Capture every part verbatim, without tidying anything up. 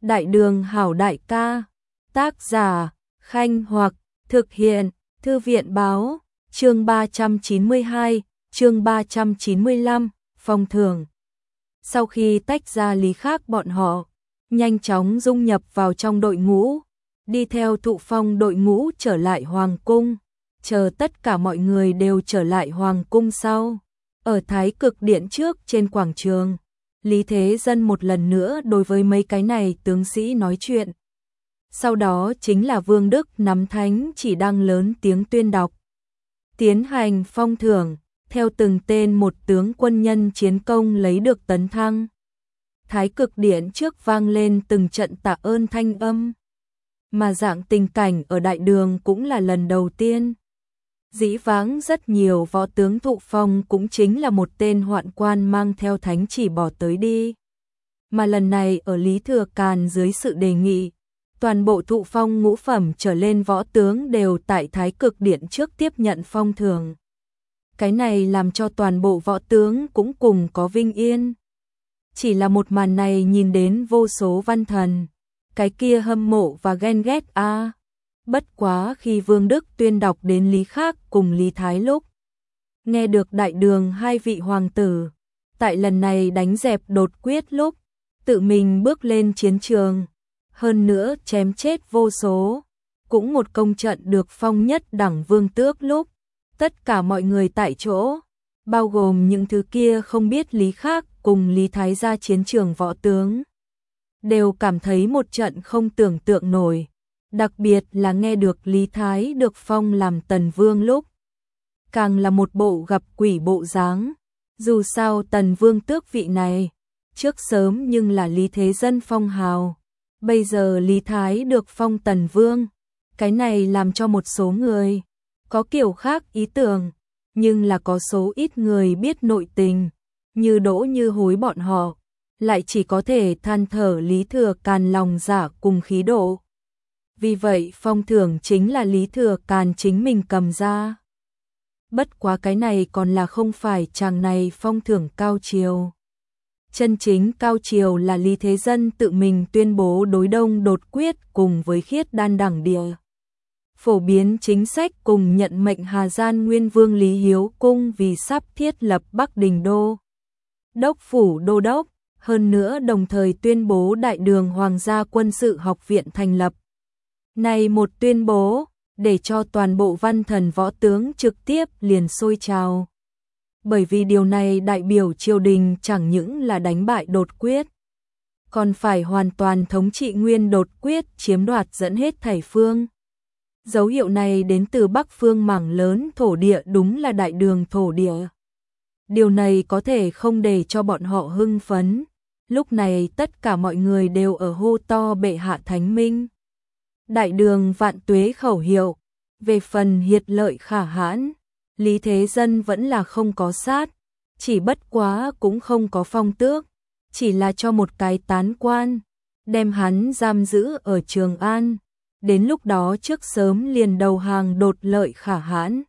Đại đường hảo đại ca, tác giả, Khanh Hoặc, thực hiện, Thư viện báo, chương ba trăm chín mươi hai, chương ba trăm chín mươi lăm, phong thưởng. Sau khi tách ra Lý Khác bọn họ, nhanh chóng dung nhập vào trong đội ngũ, đi theo Thụ Phong đội ngũ trở lại Hoàng Cung, chờ tất cả mọi người đều trở lại Hoàng Cung sau. Ở Thái Cực Điện trước trên quảng trường, Lý Thế Dân một lần nữa đối với mấy cái này tướng sĩ nói chuyện. Sau đó chính là Vương Đức nắm thánh chỉ đang lớn tiếng tuyên đọc. Tiến hành phong thưởng, theo từng tên một tướng quân nhân chiến công lấy được tấn thăng. Thái Cực Điện trước vang lên từng trận tạ ơn thanh âm. Mà dạng tình cảnh ở đại đường cũng là lần đầu tiên. Dĩ vãng rất nhiều võ tướng Thụ Phong cũng chính là một tên hoạn quan mang theo thánh chỉ bỏ tới đi. Mà lần này ở Lý Thừa Càn dưới sự đề nghị, toàn bộ Thụ Phong ngũ phẩm trở lên võ tướng đều tại Thái Cực Điện trước tiếp nhận phong thưởng. Cái này làm cho toàn bộ võ tướng cũng cùng có vinh yên. Chỉ là một màn này nhìn đến vô số văn thần, cái kia hâm mộ và ghen ghét a. À. Bất quá khi Vương Đức tuyên đọc đến Lý Khác cùng Lý Thái lúc, nghe được đại đường hai vị hoàng tử, tại lần này đánh dẹp đột quyết lúc, tự mình bước lên chiến trường, hơn nữa chém chết vô số, cũng một công trận được phong nhất đẳng vương tước lúc, tất cả mọi người tại chỗ, bao gồm những thứ kia không biết Lý Khác cùng Lý Thái ra chiến trường võ tướng, đều cảm thấy một trận không tưởng tượng nổi. Đặc biệt là nghe được Lý Thái được phong làm tần vương lúc, càng là một bộ gặp quỷ bộ dáng. Dù sao tần vương tước vị này, trước sớm nhưng là Lý Thế Dân phong hào, bây giờ Lý Thái được phong tần vương, cái này làm cho một số người có kiểu khác ý tưởng, nhưng là có số ít người biết nội tình, như Đỗ Như Hối bọn họ, lại chỉ có thể than thở Lý Thừa Càn lòng dạ cùng khí độ. Vì vậy phong thưởng chính là Lý Thừa Càn chính mình cầm ra. Bất quá cái này còn là không phải chàng này phong thưởng cao triều. Chân chính cao triều là Lý Thế Dân tự mình tuyên bố đối đông đột quyết cùng với khiết đan đẳng địa. Phổ biến chính sách cùng nhận mệnh Hà Gian Nguyên Vương Lý Hiếu Cung vì sắp thiết lập Bắc Đình Đô. Đốc phủ đô đốc, hơn nữa đồng thời tuyên bố đại đường Hoàng gia quân sự học viện thành lập. Này một tuyên bố, để cho toàn bộ văn thần võ tướng trực tiếp liền sôi trào. Bởi vì điều này đại biểu triều đình chẳng những là đánh bại đột quyết, còn phải hoàn toàn thống trị nguyên đột quyết chiếm đoạt dẫn hết thảy phương. Dấu hiệu này đến từ Bắc phương mảng lớn thổ địa đúng là đại đường thổ địa. Điều này có thể không để cho bọn họ hưng phấn. Lúc này tất cả mọi người đều ở hô to bệ hạ thánh minh. Đại đường vạn tuế khẩu hiệu, về phần hiệt lợi khả hãn, Lý Thế Dân vẫn là không có sát, chỉ bất quá cũng không có phong tước, chỉ là cho một cái tán quan, đem hắn giam giữ ở Trường An, đến lúc đó trước sớm liền đầu hàng đột lợi khả hãn.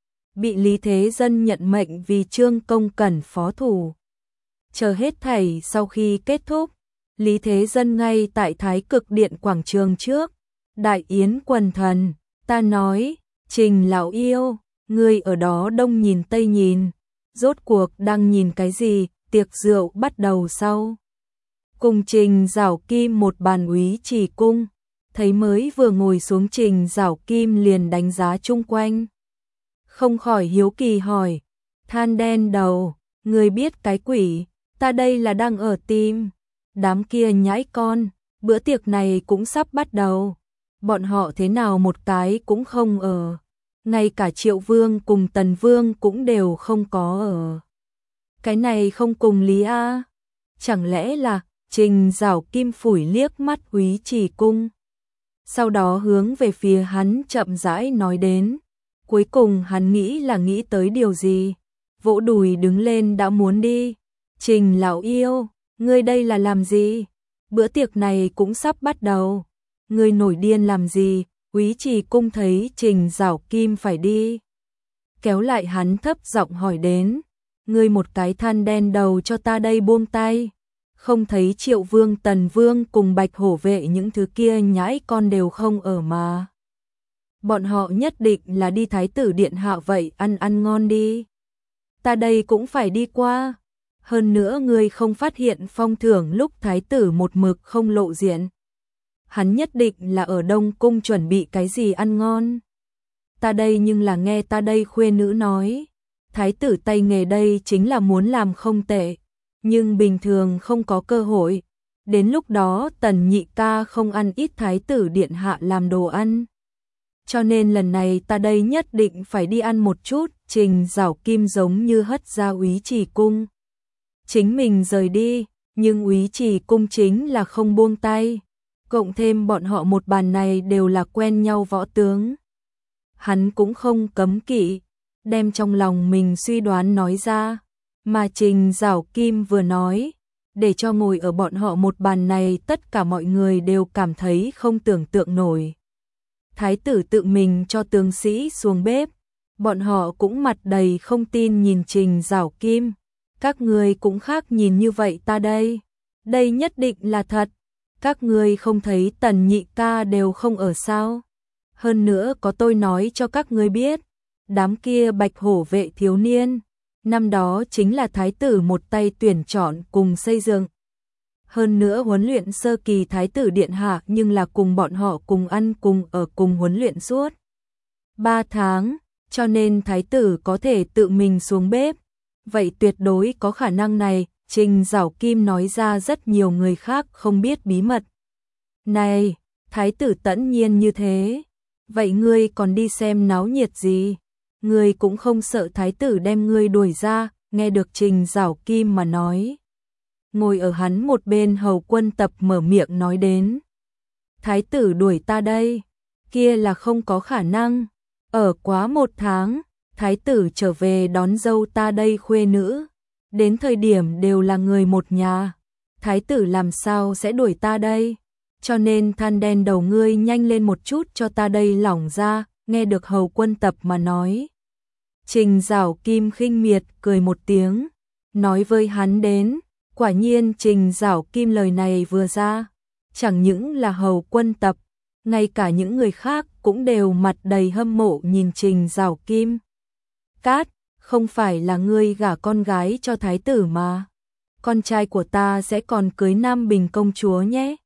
Bị Lý Thế Dân nhận mệnh vì Trương Công Cẩn phó thủ. Chờ hết thảy sau khi kết thúc, Lý Thế Dân ngay tại Thái Cực Điện quảng trường trước. Đại yến quần thần, ta nói, Trình lão yêu, ngươi ở đó đông nhìn tây nhìn, rốt cuộc đang nhìn cái gì, tiệc rượu bắt đầu sau. Cùng Trình Giảo Kim một bàn úy chỉ cung, thấy mới vừa ngồi xuống Trình Giảo Kim liền đánh giá chung quanh. Không khỏi hiếu kỳ hỏi, than đen đầu, ngươi biết cái quỷ, ta đây là đang ở tim, đám kia nhãi con, bữa tiệc này cũng sắp bắt đầu. Bọn họ thế nào một cái cũng không ở, ngay cả Triệu Vương cùng Tần Vương cũng đều không có ở. Cái này không cùng lý a? Chẳng lẽ là Trình Giảo Kim phủi liếc mắt úy chỉ cung. Sau đó hướng về phía hắn chậm rãi nói đến, cuối cùng hắn nghĩ là nghĩ tới điều gì, vỗ đùi đứng lên đã muốn đi. Trình lão yêu, ngươi đây là làm gì? Bữa tiệc này cũng sắp bắt đầu. Ngươi nổi điên làm gì? Úy Trì Cung thấy Trình Giảo Kim phải đi, kéo lại hắn thấp giọng hỏi đến, ngươi một cái than đen đầu cho ta đây buông tay, không thấy Triệu Vương, Tần Vương cùng Bạch Hổ vệ những thứ kia nhãi con đều không ở mà. Bọn họ nhất định là đi thái tử điện hạ vậy, ăn ăn ngon đi. Ta đây cũng phải đi qua. Hơn nữa ngươi không phát hiện phong thưởng lúc thái tử một mực không lộ diện. Hắn nhất định là ở Đông Cung chuẩn bị cái gì ăn ngon. Ta đây nhưng là nghe ta đây khuê nữ nói. Thái tử tay nghề đây chính là muốn làm không tệ. Nhưng bình thường không có cơ hội. Đến lúc đó Tần nhị ca không ăn ít thái tử điện hạ làm đồ ăn. Cho nên lần này ta đây nhất định phải đi ăn một chút. Trình Giảo Kim giống như hất ra Úy Trì Cung. Chính mình rời đi, nhưng Úy Trì Cung chính là không buông tay. Cộng thêm bọn họ một bàn này đều là quen nhau võ tướng. Hắn cũng không cấm kỵ, đem trong lòng mình suy đoán nói ra. Mà Trình Giảo Kim vừa nói, để cho ngồi ở bọn họ một bàn này tất cả mọi người đều cảm thấy không tưởng tượng nổi. Thái tử tự mình cho tướng sĩ xuống bếp, bọn họ cũng mặt đầy không tin nhìn Trình Giảo Kim. Các người cũng khác nhìn như vậy ta đây. Đây nhất định là thật. Các người không thấy Tần nhị ca đều không ở sao. Hơn nữa có tôi nói cho các người biết. Đám kia Bạch Hổ vệ thiếu niên. Năm đó chính là thái tử một tay tuyển chọn cùng xây dựng. Hơn nữa huấn luyện sơ kỳ thái tử điện hạ nhưng là cùng bọn họ cùng ăn cùng ở cùng huấn luyện suốt ba tháng. Cho nên thái tử có thể tự mình xuống bếp. Vậy tuyệt đối có khả năng này. Trình Giảo Kim nói ra rất nhiều người khác không biết bí mật. Này, thái tử tẫn nhiên như thế. Vậy ngươi còn đi xem náo nhiệt gì? Ngươi cũng không sợ thái tử đem ngươi đuổi ra. Nghe được Trình Giảo Kim mà nói. Ngồi ở hắn một bên Hầu Quân Tập mở miệng nói đến. Thái tử đuổi ta đây. Kia là không có khả năng. Ở quá một tháng. Thái tử trở về đón dâu ta đây khuê nữ. Đến thời điểm đều là người một nhà. Thái tử làm sao sẽ đuổi ta đây? Cho nên than đen đầu ngươi nhanh lên một chút cho ta đây lỏng ra. Nghe được Hầu Quân Tập mà nói. Trình Giảo Kim khinh miệt cười một tiếng. Nói với hắn đến. Quả nhiên Trình Giảo Kim lời này vừa ra. Chẳng những là Hầu Quân Tập. Ngay cả những người khác cũng đều mặt đầy hâm mộ nhìn Trình Giảo Kim. Cát, không phải là ngươi gả con gái cho thái tử mà. Con trai của ta sẽ còn cưới Nam Bình công chúa nhé.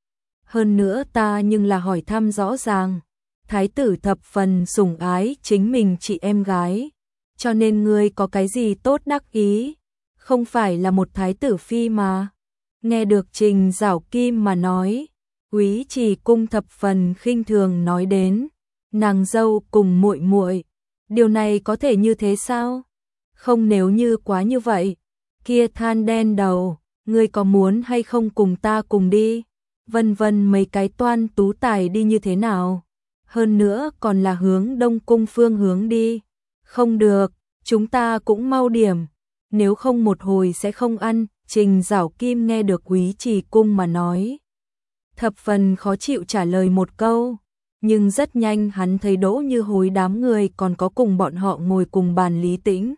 Hơn nữa ta nhưng là hỏi thăm rõ ràng. Thái tử thập phần sủng ái chính mình chị em gái. Cho nên ngươi có cái gì tốt đắc ý. Không phải là một thái tử phi mà. Nghe được Trình Giảo Kim mà nói. Úy Trì Cung thập phần khinh thường nói đến. Nàng dâu cùng muội muội. Điều này có thể như thế sao? Không, nếu như quá như vậy. Kia than đen đầu, ngươi có muốn hay không cùng ta cùng đi? Vân vân mấy cái toan tú tài đi như thế nào? Hơn nữa còn là hướng Đông Cung phương hướng đi. Không được, chúng ta cũng mau điểm. Nếu không một hồi sẽ không ăn. Trình Giảo Kim nghe được Úy Trì Cung mà nói. Thập phần khó chịu trả lời một câu. Nhưng rất nhanh hắn thấy Đỗ Như Hối đám người còn có cùng bọn họ ngồi cùng bàn Lý Tĩnh.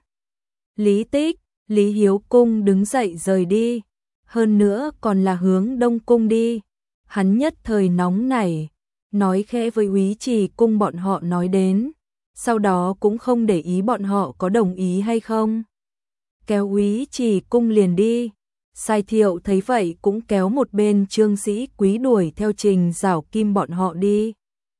Lý Tích, Lý Hiếu Cung đứng dậy rời đi. Hơn nữa còn là hướng Đông Cung đi. Hắn nhất thời nóng nảy. Nói khẽ với Úy Trì Cung bọn họ nói đến. Sau đó cũng không để ý bọn họ có đồng ý hay không. Kéo Úy Trì Cung liền đi. Sai Thiệu thấy vậy cũng kéo một bên Trương Sĩ Quý đuổi theo Trình Giảo Kim bọn họ đi.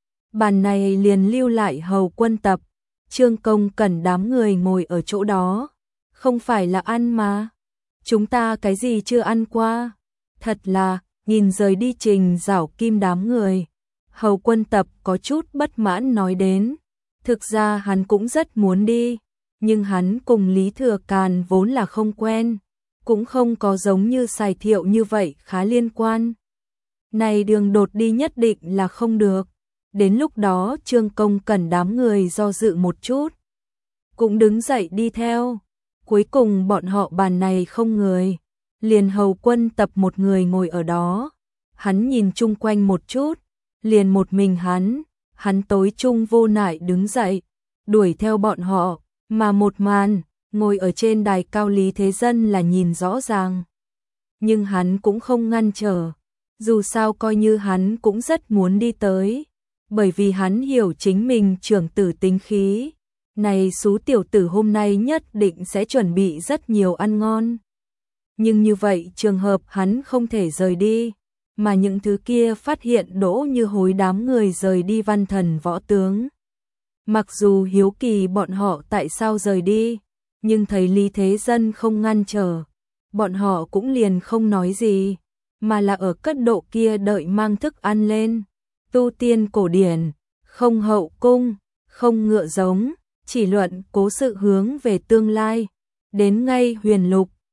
Bàn này liền lưu lại Hầu Quân Tập. Trương Công Cẩn đám người ngồi ở chỗ đó. Không phải là ăn mà. Chúng ta cái gì chưa ăn qua. Thật là, nhìn rời đi Trình Giảo Kim đám người. Hầu Quân Tập có chút bất mãn nói đến. Thực ra hắn cũng rất muốn đi. Nhưng hắn cùng Lý Thừa Càn vốn là không quen. Cũng không có giống như Sai Thiệu như vậy khá liên quan. Này đường đột đi nhất định là không được. Đến lúc đó Trương Công Cẩn đám người do dự một chút. Cũng đứng dậy đi theo. Cuối cùng bọn họ bàn này không người. Liền Hầu Quân Tập một người ngồi ở đó. Hắn nhìn chung quanh một chút. Liền một mình hắn. Hắn tối trung vô nại đứng dậy. Đuổi theo bọn họ. Mà một màn. Ngồi ở trên đài cao Lý Thế Dân là nhìn rõ ràng. nhưng hắn cũng không ngăn trở. Dù sao coi như hắn cũng rất muốn đi tới, bởi vì hắn hiểu chính mình trưởng tử tính khí. Này số tiểu tử hôm nay nhất định sẽ chuẩn bị rất nhiều ăn ngon. Nhưng như vậy trường hợp hắn không thể rời đi, mà những thứ kia phát hiện Đỗ Như Hối đám người rời đi văn thần võ tướng. Mặc dù hiếu kỳ bọn họ tại sao rời đi, nhưng thấy Lý Thế Dân không ngăn trở, bọn họ cũng liền không nói gì, mà là ở cất độ kia đợi mang thức ăn lên. Tu tiên cổ điển, không hậu cung, không ngựa giống, chỉ luận cố sự hướng về tương lai. Đến ngay huyền lục,